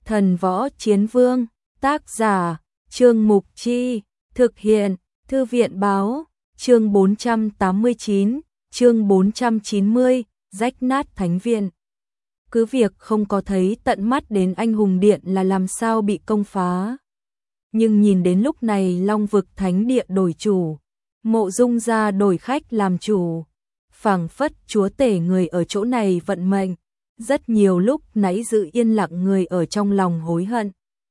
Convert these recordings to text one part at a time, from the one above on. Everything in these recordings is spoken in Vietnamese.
Thần Võ Chiến Vương, tác giả, Trương Mục Chi, thực hiện, Thư viện Báo, chương 489, chương 490, rách nát thánh viện. Cứ việc không có thấy tận mắt đến anh hùng điện là làm sao bị công phá. Nhưng nhìn đến lúc này Long vực thánh địa đổi chủ, Mộ Dung gia đổi khách làm chủ, phảng phất chúa tể người ở chỗ này vận mệnh. Rất nhiều lúc nãy giữ yên lặng người ở trong lòng hối hận.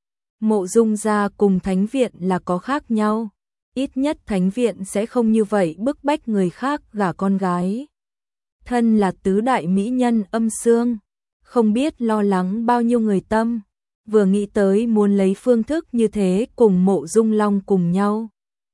Mộ Dung gia cùng thánh viện là có khác nhau, ít nhất thánh viện sẽ không như vậy bức bách người khác gả con gái. Thân là tứ đại mỹ nhân Âm Xương, không biết lo lắng bao nhiêu người tâm, vừa nghĩ tới muốn lấy phương thức như thế cùng Mộ Dung Long cùng nhau,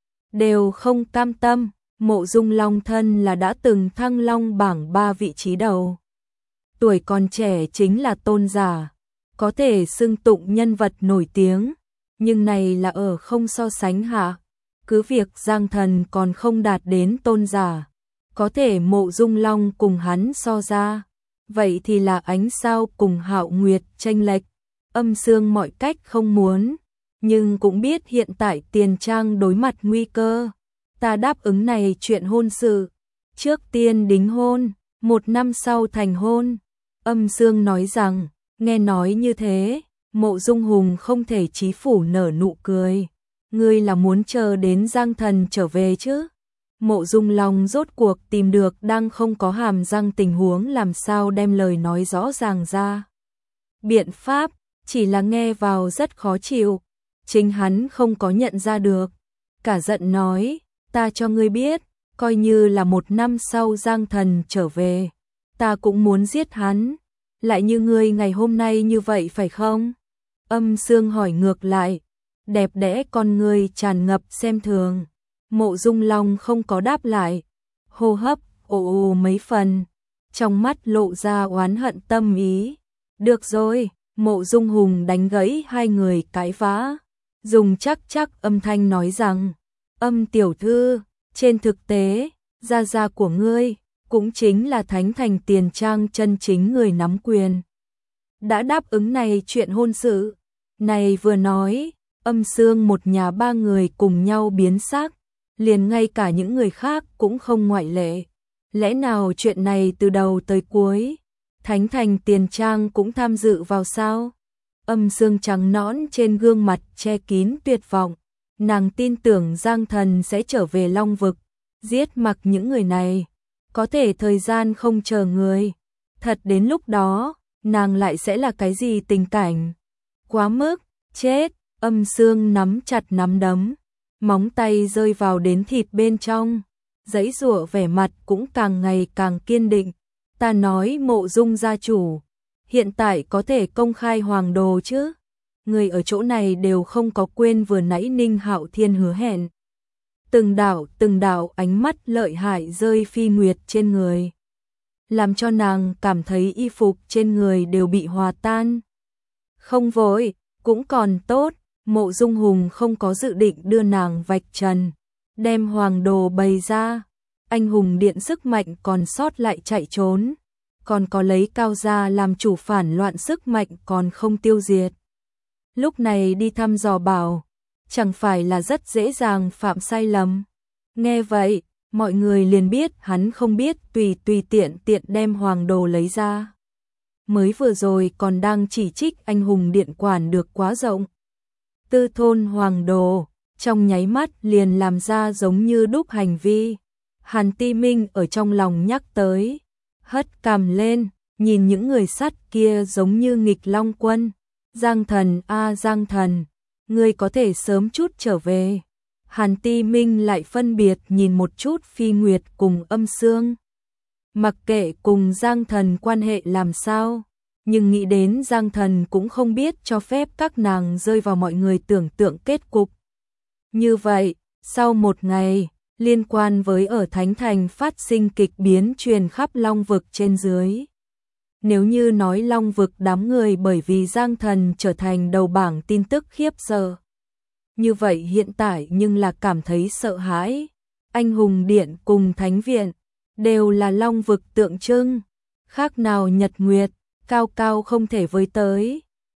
đều không cam tâm. Mộ Dung Long thân là đã từng thăng long bảng 3 vị trí đầu. Tuổi còn trẻ chính là tôn giả, có thể xưng tụng nhân vật nổi tiếng, nhưng này là ở không so sánh hạ. Cứ việc Giang Thần còn không đạt đến tôn giả, có thể Mộ Dung Long cùng hắn so ra, vậy thì là ánh sao cùng Hạo Nguyệt chênh lệch. Âm Xương mọi cách không muốn, nhưng cũng biết hiện tại Tiền Trang đối mặt nguy cơ. Ta đáp ứng này chuyện hôn sự, trước tiên đính hôn, 1 năm sau thành hôn. Âm Xương nói rằng, nghe nói như thế, Mộ Dung Hùng không thể chí phủ nở nụ cười. Ngươi là muốn chờ đến Giang Thần trở về chứ? Mộ Dung Long rốt cuộc tìm được đang không có hàm răng tình huống làm sao đem lời nói rõ ràng ra. Biện pháp, chỉ là nghe vào rất khó chịu, chính hắn không có nhận ra được. Cả giận nói, ta cho ngươi biết, coi như là 1 năm sau Giang Thần trở về, ta cũng muốn giết hắn, lại như ngươi ngày hôm nay như vậy phải không? Âm Xương hỏi ngược lại, đẹp đẽ con ngươi tràn ngập xem thường. Mộ Dung Long không có đáp lại, hô hấp ồ mấy phần, trong mắt lộ ra oán hận tâm ý. Được rồi, Mộ Dung Hùng đánh gãy hai người cãi vã, dùng chắc âm thanh nói rằng, Âm tiểu thư, trên thực tế, gia gia của ngươi cũng chính là Thánh Thành Tiền Trang chân chính người nắm quyền, đã đáp ứng này chuyện hôn sự. Này vừa nói, Âm Xương một nhà 3 người cùng nhau biến sắc, liền ngay cả những người khác cũng không ngoại lệ. Lẽ nào chuyện này từ đầu tới cuối, Thánh Thành Tiền Trang cũng tham dự vào sao? Âm Xương trắng nõn trên gương mặt che kín tuyệt vọng, nàng tin tưởng Giang Thần sẽ trở về Long vực, giết mặc những người này, có thể thời gian không chờ người. Thật đến lúc đó, nàng lại sẽ là cái gì tình cảnh? Quá mức, chết. Âm Xương nắm chặt nắm đấm, móng tay rơi vào đến thịt bên trong, giãy giụa vẻ mặt cũng càng ngày càng kiên định. Ta nói Mộ Dung gia chủ, hiện tại có thể công khai hoàng đồ chứ? Người ở chỗ này đều không có quên vừa nãy Ninh Hạo Thiên hứa hẹn. Từng đạo ánh mắt lợi hại rơi Phi Nguyệt trên người, làm cho nàng cảm thấy y phục trên người đều bị hòa tan. Không vội, cũng còn tốt. Mộ Dung Hùng không có dự định đưa nàng vạch trần, đem hoàng đồ bày ra. Anh hùng điện sức mạnh còn sót lại chạy trốn, còn có lấy Cao gia làm chủ phản loạn sức mạnh còn không tiêu diệt. Lúc này đi thăm dò bảo, chẳng phải là rất dễ dàng phạm sai lầm. Nghe vậy, mọi người liền biết hắn không biết tùy tiện đem hoàng đồ lấy ra. Mới vừa rồi còn đang chỉ trích anh hùng điện quản được quá rộng. Tư thôn hoàng đồ, trong nháy mắt liền làm ra giống như đúc hành vi. Hàn Ti Minh ở trong lòng nhắc tới, hất cằm lên, nhìn những người sắt kia giống như nghịch long quân. Giang Thần Giang Thần, ngươi có thể sớm chút trở về. Hàn Ti Minh lại phân biệt nhìn một chút Phi Nguyệt cùng Âm Xương. Mặc kệ cùng Giang Thần quan hệ làm sao, nhưng nghĩ đến Giang Thần cũng không biết cho phép các nàng rơi vào mọi người tưởng tượng kết cục. Như vậy, sau 1 ngày, liên quan với ở Thánh Thành phát sinh kịch biến truyền khắp Long vực trên dưới. Nếu như nói Long vực đám người bởi vì Giang Thần trở thành đầu bảng tin tức khiếp sợ, như vậy hiện tại nhưng là cảm thấy sợ hãi. Anh hùng điện cùng Thánh viện đều là Long vực tượng trưng, khác nào nhật nguyệt, cao cao không thể với tới.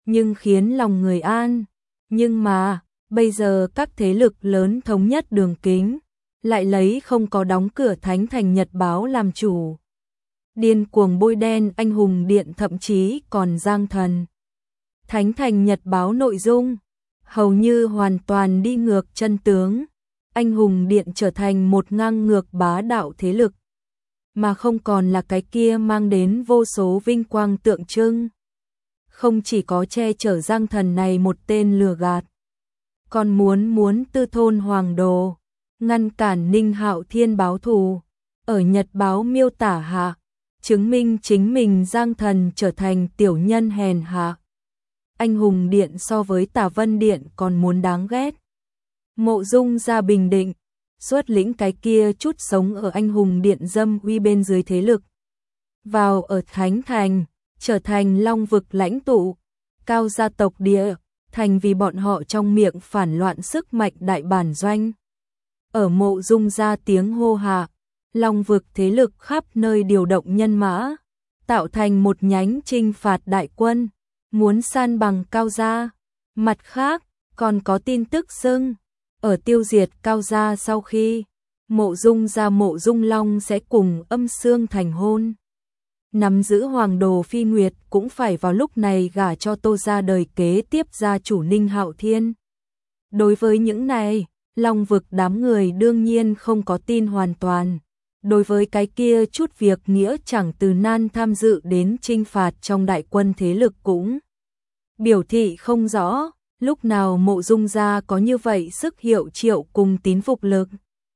nhưng khiến lòng người an. Nhưng mà, bây giờ các thế lực lớn thống nhất đường kính, lại lấy không có đóng cửa Thánh Thành Nhật Báo làm chủ. Điên cuồng bôi đen anh hùng điện, thậm chí còn giang thần. Thánh Thành Nhật Báo nội dung hầu như hoàn toàn đi ngược chân tướng. Anh hùng điện trở thành một ngang ngược bá đạo thế lực, mà không còn là cái kia mang đến vô số vinh quang tượng trưng. Không chỉ có che chở giang thần này một tên lừa gạt, còn muốn tư thôn Hoàng Đồ, ngăn cản Ninh Hạo Thiên báo thù. Ở Nhật Báo miêu tả hạ, chứng minh chính mình giang thần trở thành tiểu nhân hèn hạ. Anh hùng điện so với Tả Vân Điện còn muốn đáng ghét. Mộ Dung ra Bình Định, xuất lĩnh cái kia chút sống ở anh hùng điện dâm uy bên dưới thế lực. Vào ở Thánh Thành, trở thành Long vực lãnh tụ, cao gia tộc địa, thành vì bọn họ trong miệng phản loạn sức mạnh đại bản doanh. Ở Mộ Dung ra tiếng hô hạ, Long vực thế lực khắp nơi điều động nhân mã, tạo thành một nhánh chinh phạt đại quân, muốn san bằng cao gia. Mặt khác, còn có tin tức xưng, ở tiêu diệt cao gia sau khi, Mộ Dung ra Mộ Dung Long sẽ cùng Âm Xương thành hôn. Nắm giữ Hoàng Đồ Phi Nguyệt cũng phải vào lúc này gả cho Tô gia đời kế tiếp gia chủ Ninh Hạo Thiên. Đối với những này, Long vực đám người đương nhiên không có tin hoàn toàn. Đối với cái kia chút việc nghĩa chẳng từ nan tham dự đến chinh phạt trong đại quân thế lực cũng biểu thị không rõ, lúc nào Mộ Dung gia có như vậy sức hiệu triệu cùng tín phục lực.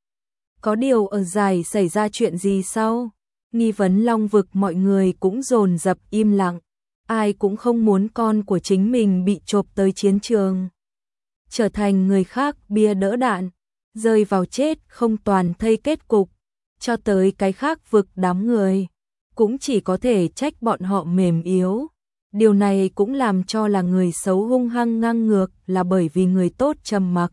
Có điều ở giải xảy ra chuyện gì sau? Nghi vấn Long vực mọi người cũng dồn dập im lặng, ai cũng không muốn con của chính mình bị chộp tới chiến trường, trở thành người khác bia đỡ đạn, rơi vào chết không toàn thây kết cục. Cho tới cái khác vực đám người, cũng chỉ có thể trách bọn họ mềm yếu. Điều này cũng làm cho là người xấu hung hăng ngang ngược, là bởi vì người tốt trầm mặc.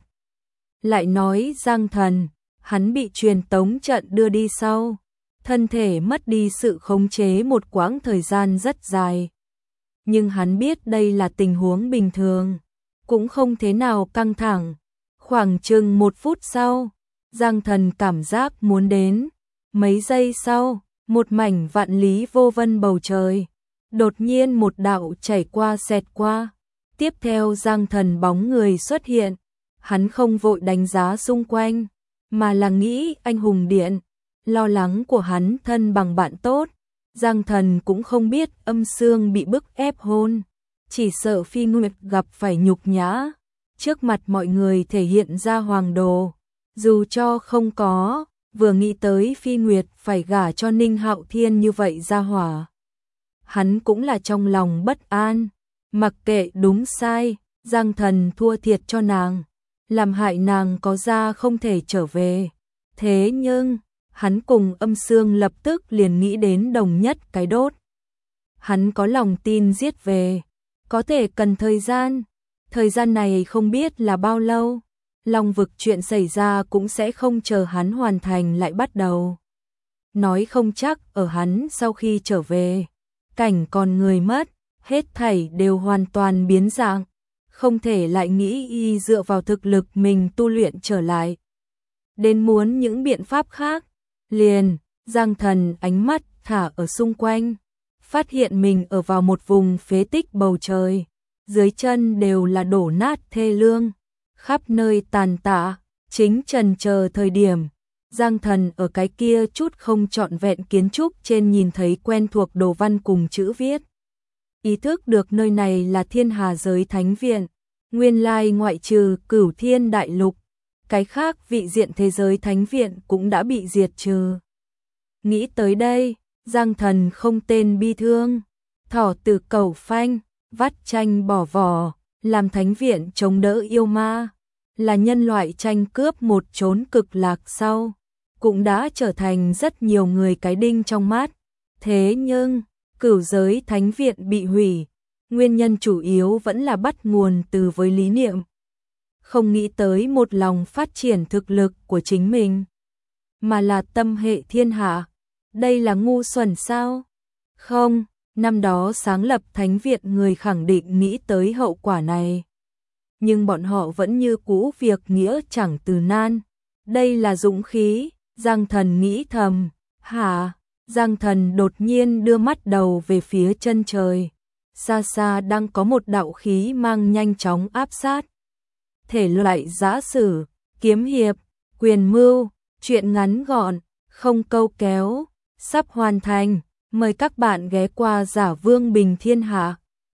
Lại nói Giang Thần, hắn bị truyền tống trận đưa đi sau, thân thể mất đi sự khống chế một quãng thời gian rất dài. Nhưng hắn biết đây là tình huống bình thường, cũng không thế nào căng thẳng. Khoảng chừng 1 phút sau, Giang Thần cảm giác muốn đến. Mấy giây sau, một mảnh vạn lý vô vân bầu trời, đột nhiên một đạo chảy qua xẹt qua. Tiếp theo Giang Thần bóng người xuất hiện, hắn không vội đánh giá xung quanh, mà là nghĩ anh hùng điện. Lo lắng của hắn thân bằng bạn tốt, Giang Thần cũng không biết Âm Xương bị bức ép hôn, chỉ sợ Phi Nguyệt gặp phải nhục nhã, trước mặt mọi người thể hiện ra Hoàng Đồ. Dù cho không có, vừa nghĩ tới Phi Nguyệt phải gả cho Ninh Hạo Thiên như vậy ra hỏa, hắn cũng là trong lòng bất an. Mặc kệ đúng sai, Giang Thần thua thiệt cho nàng, làm hại nàng có ra không thể trở về. Thế nhưng, hắn cùng Âm Xương lập tức liền nghĩ đến đồng nhất cái đốt. Hắn có lòng tin giết về, có thể cần thời gian này không biết là bao lâu. Long vực chuyện xảy ra cũng sẽ không chờ hắn hoàn thành lại bắt đầu. Nói không chắc ở hắn sau khi trở về, cảnh còn người mất, hết thảy đều hoàn toàn biến dạng, không thể lại nghĩ y dựa vào thực lực mình tu luyện trở lại. Đến muốn những biện pháp khác, liền, Giang Thần ánh mắt thả ở xung quanh, phát hiện mình ở vào một vùng phế tích bầu trời, dưới chân đều là đổ nát thê lương, khắp nơi tàn tạ. Chính trần chờ thời điểm, Giang Thần ở cái kia chút không trọn vẹn kiến trúc trên nhìn thấy quen thuộc đồ văn cùng chữ viết. Ý thức được nơi này là Thiên Hà Giới Thánh Viện, nguyên lai ngoại trừ Cửu Thiên Đại Lục, cái khác vị diện thế giới Thánh Viện cũng đã bị diệt trừ. Nghĩ tới đây, Giang Thần không tên bi thương, thỏ từ cầu phanh, vắt tranh bỏ vỏ, làm Thánh Viện chống đỡ yêu ma, là nhân loại tranh cướp một chốn cực lạc sau, cũng đã trở thành rất nhiều người cái đinh trong mắt. Thế nhưng, Cửu Giới Thánh Viện bị hủy, nguyên nhân chủ yếu vẫn là bắt nguồn từ với lý niệm. Không nghĩ tới một lòng phát triển thực lực của chính mình, mà là tâm hệ thiên hạ. Đây là ngu xuẩn sao? Không, Năm đó sáng lập Thánh Viện người khẳng định nghĩ tới hậu quả này. Nhưng bọn họ vẫn như cũ việc nghĩa chẳng từ nan. Đây là dũng khí, Giang Thần nghĩ thầm. Hả? Giang Thần đột nhiên đưa mắt đầu về phía chân trời. Xa xa đang có một đạo khí mang nhanh chóng áp sát. Thể loại giã sử, kiếm hiệp, quyền mưu, truyện ngắn gọn, không câu kéo, sắp hoàn thành. Mời các bạn ghé qua Giả Vương Bình Thiên Hạ.